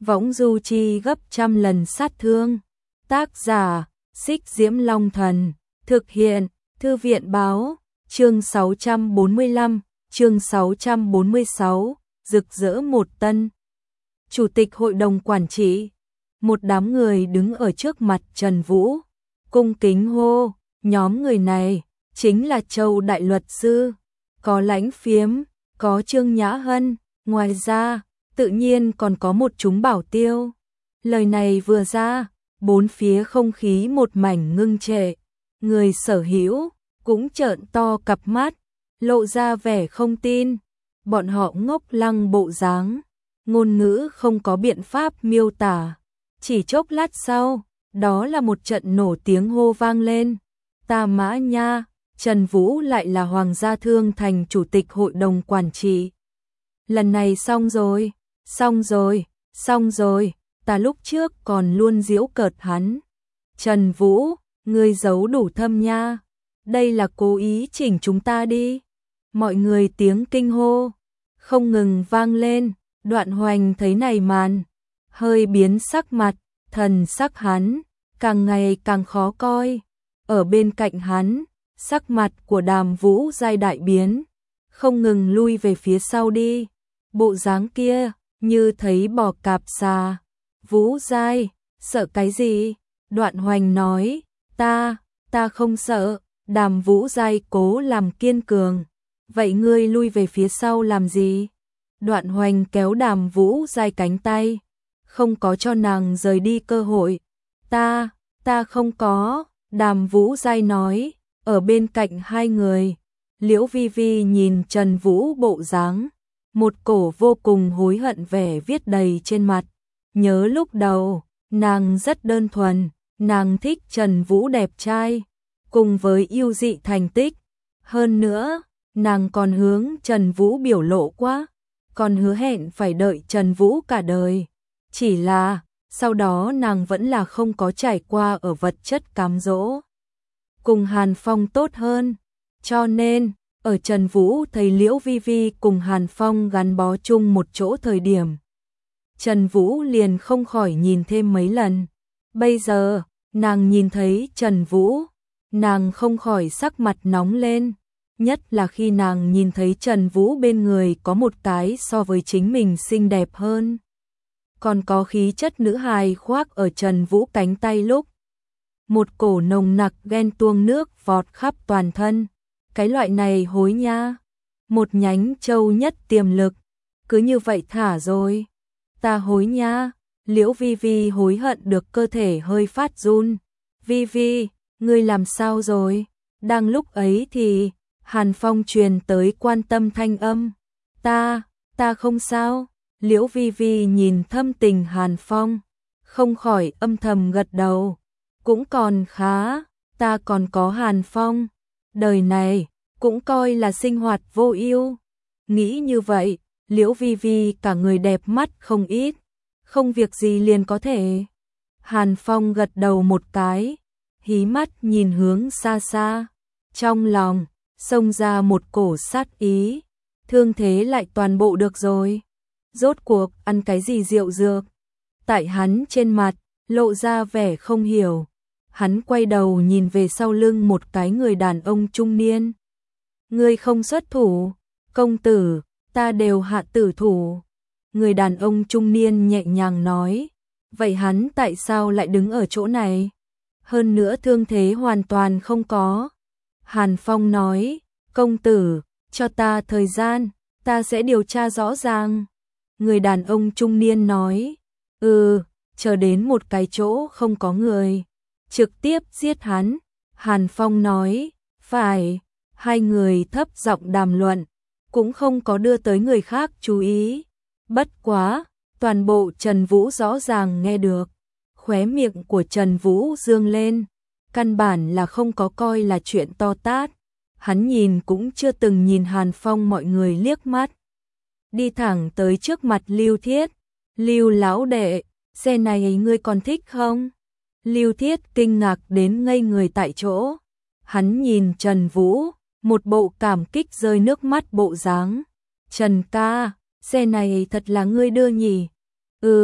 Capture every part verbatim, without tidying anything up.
võng du chi gấp trăm lần sát thương. Tác giả, Xích Diễm Long Thần, thực hiện, Thư viện Báo, chương sáu trăm bốn mươi lăm, chương sáu trăm bốn mươi sáu, rực rỡ một tân. Chủ tịch Hội đồng Quản trị, một đám người đứng ở trước mặt Trần Vũ, cung kính hô, nhóm người này chính là Châu Đại Luật Sư, có Lãnh Phiếm, có Trương Nhã Hân, ngoài ra, tự nhiên còn có một chúng bảo tiêu. Lời này vừa ra, bốn phía không khí một mảnh ngưng trệ, người sở hữu cũng trợn to cặp mắt, lộ ra vẻ không tin, bọn họ ngốc lăng bộ dáng, ngôn ngữ không có biện pháp miêu tả. Chỉ chốc lát sau, đó là một trận nổ tiếng hô vang lên. Ta mã nha, Trần Vũ lại là Hoàng gia Thương Thành Chủ tịch Hội đồng Quản trị. Lần này xong rồi, xong rồi, xong rồi, ta lúc trước còn luôn giễu cợt hắn. Trần Vũ, ngươi giấu đủ thâm nha, đây là cố ý chỉnh chúng ta đi. Mọi người tiếng kinh hô, không ngừng vang lên, Đoạn Hoành thấy này màn, hơi biến sắc mặt, thần sắc hắn, càng ngày càng khó coi. Ở bên cạnh hắn, sắc mặt của Đàm Vũ Giai đại biến, không ngừng lui về phía sau đi. Bộ dáng kia, như thấy bò cạp xà. Vũ Giai, sợ cái gì? Đoạn Hoành nói, ta, ta không sợ. Đàm Vũ Giai cố làm kiên cường. Vậy ngươi lui về phía sau làm gì? Đoạn Hoành kéo Đàm Vũ Giai cánh tay, không có cho nàng rời đi cơ hội. Ta, ta không có. Đàm Vũ Giai nói, ở bên cạnh hai người, Liễu Vi Vi nhìn Trần Vũ bộ dáng, một cổ vô cùng hối hận vẻ viết đầy trên mặt. Nhớ lúc đầu, nàng rất đơn thuần, nàng thích Trần Vũ đẹp trai, cùng với yêu dị thành tích. Hơn nữa, nàng còn hướng Trần Vũ biểu lộ quá, còn hứa hẹn phải đợi Trần Vũ cả đời. Chỉ là, sau đó nàng vẫn là không có trải qua ở vật chất cám dỗ cùng Hàn Phong tốt hơn, cho nên ở Trần Vũ thấy Liễu Vi Vi cùng Hàn Phong gắn bó chung một chỗ thời điểm, Trần Vũ liền không khỏi nhìn thêm mấy lần. Bây giờ, nàng nhìn thấy Trần Vũ, nàng không khỏi sắc mặt nóng lên, nhất là khi nàng nhìn thấy Trần Vũ bên người có một cái so với chính mình xinh đẹp hơn, còn có khí chất nữ hài khoác ở Trần Vũ cánh tay lúc. Một cổ nồng nặc ghen tuông nước vọt khắp toàn thân. Cái loại này hối nha. Một nhánh châu nhất tiềm lực. Cứ như vậy thả rồi. Ta hối nha. Liễu Vi Vi hối hận được cơ thể hơi phát run. Vi Vi, ngươi làm sao rồi? Đang lúc ấy thì Hàn Phong truyền tới quan tâm thanh âm. Ta, ta không sao. Liễu Vi Vi nhìn thâm tình Hàn Phong, không khỏi âm thầm gật đầu. Cũng còn khá, ta còn có Hàn Phong, đời này cũng coi là sinh hoạt vô ưu. Nghĩ như vậy, Liễu Vi Vi cả người đẹp mắt không ít, không việc gì liền có thể. Hàn Phong gật đầu một cái, hí mắt nhìn hướng xa xa, trong lòng xông ra một cổ sát ý, thương thế lại toàn bộ được rồi. Rốt cuộc ăn cái gì rượu dược? Tại hắn trên mặt lộ ra vẻ không hiểu. Hắn quay đầu nhìn về sau lưng một cái người đàn ông trung niên. Ngươi không xuất thủ, công tử, ta đều hạ tử thủ. Người đàn ông trung niên nhẹ nhàng nói. Vậy hắn tại sao lại đứng ở chỗ này? Hơn nữa thương thế hoàn toàn không có. Hàn Phong nói, công tử, cho ta thời gian, ta sẽ điều tra rõ ràng. Người đàn ông trung niên nói, ừ, chờ đến một cái chỗ không có người, trực tiếp giết hắn. Hàn Phong nói, phải. Hai người thấp giọng đàm luận, cũng không có đưa tới người khác chú ý. Bất quá, toàn bộ Trần Vũ rõ ràng nghe được. Khóe miệng của Trần Vũ dương lên, căn bản là không có coi là chuyện to tát. Hắn nhìn cũng chưa từng nhìn Hàn Phong mọi người liếc mắt. Đi thẳng tới trước mặt Lưu Thiết. Lưu lão đệ, xe này ngươi còn thích không? Lưu Thiết kinh ngạc đến ngây người tại chỗ. Hắn nhìn Trần Vũ, một bộ cảm kích rơi nước mắt bộ dáng. Trần ca, xe này thật là ngươi đưa nhỉ? Ừ,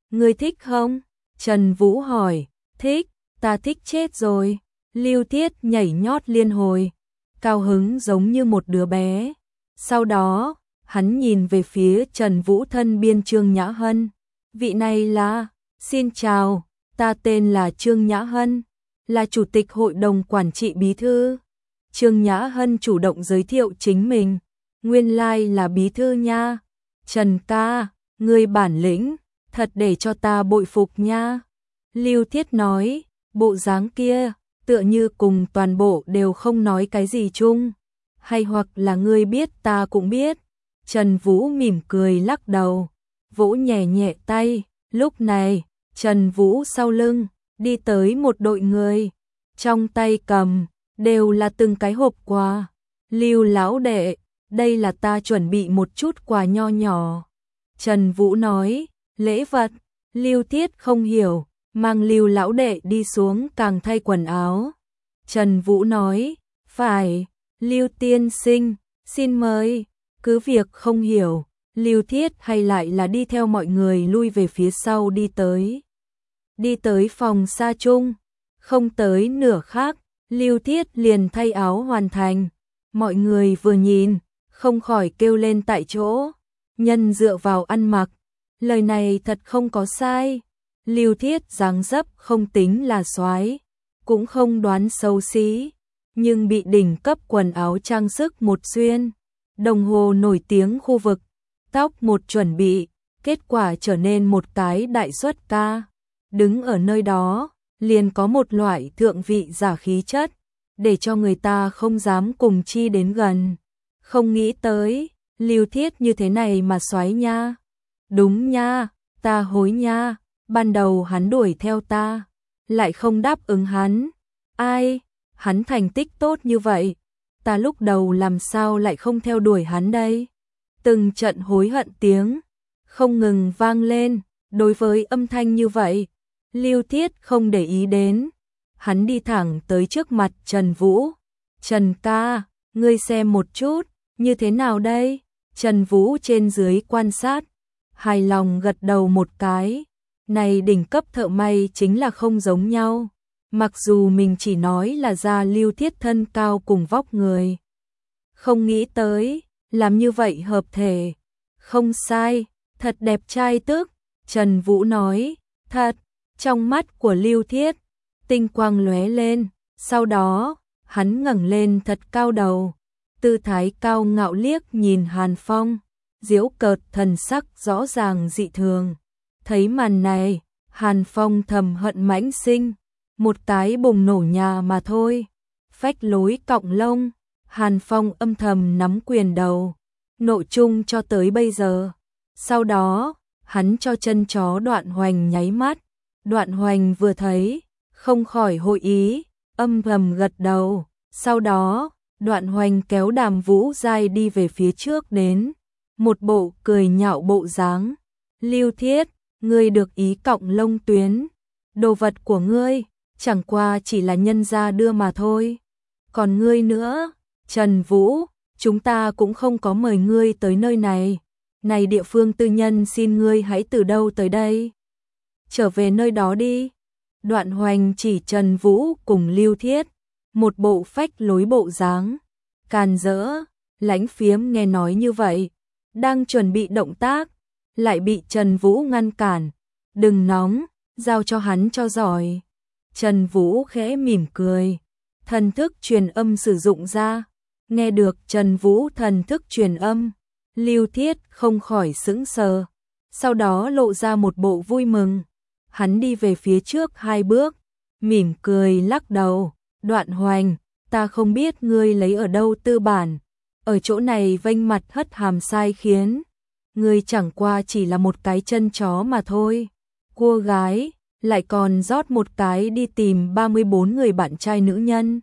Ngươi thích không? Trần Vũ hỏi. Thích, ta thích chết rồi. Lưu Thiết nhảy nhót liên hồi, cao hứng giống như một đứa bé. Sau đó, hắn nhìn về phía Trần Vũ thân biên Trương Nhã Hân. Vị này là, xin chào, ta tên là Trương Nhã Hân, là chủ tịch hội đồng quản trị bí thư. Trương Nhã Hân chủ động giới thiệu chính mình. Nguyên lai like là bí thư nha. Trần ca, ngươi bản lĩnh, thật để cho ta bội phục nha. Lưu Thiết nói, bộ dáng kia, tựa như cùng toàn bộ đều không nói cái gì chung. Hay hoặc là ngươi biết ta cũng biết. Trần Vũ mỉm cười lắc đầu, vỗ nhẹ nhẹ tay. Lúc này, Trần Vũ sau lưng, đi tới một đội người. Trong tay cầm, đều là từng cái hộp quà. Lưu lão đệ, đây là ta chuẩn bị một chút quà nho nhỏ. Trần Vũ nói, lễ vật. Lưu Thiết không hiểu, mang Lưu lão đệ đi xuống càng thay quần áo. Trần Vũ nói, phải, Lưu tiên sinh, xin mời. Cứ việc không hiểu, Lưu Thiết hay lại là đi theo mọi người lui về phía sau đi tới. Đi tới phòng sa chung, không tới nửa khắc, Lưu Thiết liền thay áo hoàn thành. Mọi người vừa nhìn, không khỏi kêu lên tại chỗ. Nhân dựa vào ăn mặc, lời này thật không có sai. Lưu Thiết dáng dấp không tính là soái, cũng không đoán xấu xí, nhưng bị đỉnh cấp quần áo trang sức một xuyên, đồng hồ nổi tiếng khu vực, tóc một chuẩn bị, kết quả trở nên một cái đại xuất ca. Đứng ở nơi đó, liền có một loại thượng vị giả khí chất, để cho người ta không dám cùng chi đến gần. Không nghĩ tới, Lưu Thiết như thế này mà soái nha. Đúng nha, ta hối nha, ban đầu hắn đuổi theo ta, lại không đáp ứng hắn. Ai, hắn thành tích tốt như vậy, ta lúc đầu làm sao lại không theo đuổi hắn đây? Từng trận hối hận tiếng không ngừng vang lên. Đối với âm thanh như vậy, Lưu Thiết không để ý đến. Hắn đi thẳng tới trước mặt Trần Vũ. Trần ca, ngươi xem một chút, như thế nào đây? Trần Vũ trên dưới quan sát, hài lòng gật đầu một cái. Này đỉnh cấp thợ may chính là không giống nhau. Mặc dù mình chỉ nói là da Lưu Thiết thân cao cùng vóc người, không nghĩ tới, làm như vậy hợp thể. Không sai, thật đẹp trai tức. Trần Vũ nói, thật. Trong mắt của Lưu Thiết, tinh quang lóe lên. Sau đó, hắn ngẩng lên thật cao đầu, tư thái cao ngạo liếc nhìn Hàn Phong, giễu cợt thần sắc rõ ràng dị thường. Thấy màn này, Hàn Phong thầm hận mãnh sinh, một cái bùng nổ nhà mà thôi. Phách lối cọng lông, Hàn Phong âm thầm nắm quyền đầu, nộ chung cho tới bây giờ. Sau đó, hắn cho chân chó Đoạn Hoành nháy mắt. Đoạn Hoành vừa thấy, không khỏi hội ý, âm thầm gật đầu. Sau đó, Đoạn Hoành kéo Đàm Vũ Giai đi về phía trước đến, một bộ cười nhạo bộ dáng. Lưu Thiết, ngươi được ý cọng lông tuyến, đồ vật của ngươi, chẳng qua chỉ là nhân gia đưa mà thôi. Còn ngươi nữa, Trần Vũ, chúng ta cũng không có mời ngươi tới nơi này. Này địa phương tư nhân, xin ngươi hãy từ đâu tới đây. Trở về nơi đó đi. Đoạn Hoành chỉ Trần Vũ cùng Lưu Thiết, một bộ phách lối bộ dáng, càn rỡ. Lãnh Phiếm nghe nói như vậy, đang chuẩn bị động tác, lại bị Trần Vũ ngăn cản. Đừng nóng, giao cho hắn cho giỏi. Trần Vũ khẽ mỉm cười, thần thức truyền âm sử dụng ra. Nghe được Trần Vũ thần thức truyền âm, Lưu Thiết không khỏi sững sờ, sau đó lộ ra một bộ vui mừng. Hắn đi về phía trước hai bước, mỉm cười lắc đầu. Đoạn Hoành, ta không biết ngươi lấy ở đâu tư bản, ở chỗ này vênh mặt hất hàm sai khiến. Ngươi chẳng qua chỉ là một cái chân chó mà thôi. Cua gái, lại còn rót một cái đi tìm ba mươi bốn người bạn trai nữ nhân.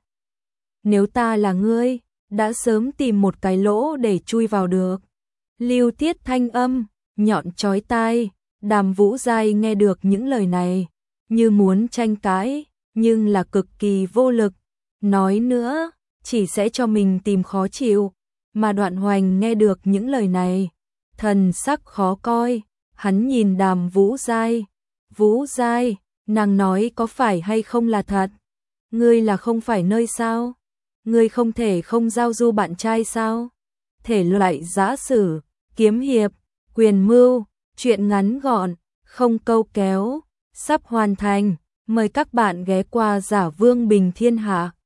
Nếu ta là ngươi, đã sớm tìm một cái lỗ để chui vào được. Lưu Thiết thanh âm nhọn chói tai. Đàm Vũ Giai nghe được những lời này, như muốn tranh cãi, nhưng là cực kỳ vô lực. Nói nữa, chỉ sẽ cho mình tìm khó chịu. Mà Đoạn Hoành nghe được những lời này, thần sắc khó coi. Hắn nhìn Đàm Vũ Giai, Vũ Giai, nàng nói có phải hay không là thật? Ngươi là không phải nơi sao? Ngươi không thể không giao du bạn trai sao? Thể loại giã sử, kiếm hiệp, quyền mưu, truyện ngắn gọn, không câu kéo, sắp hoàn thành. Mời các bạn ghé qua Giả Vương Bình Thiên Hạ.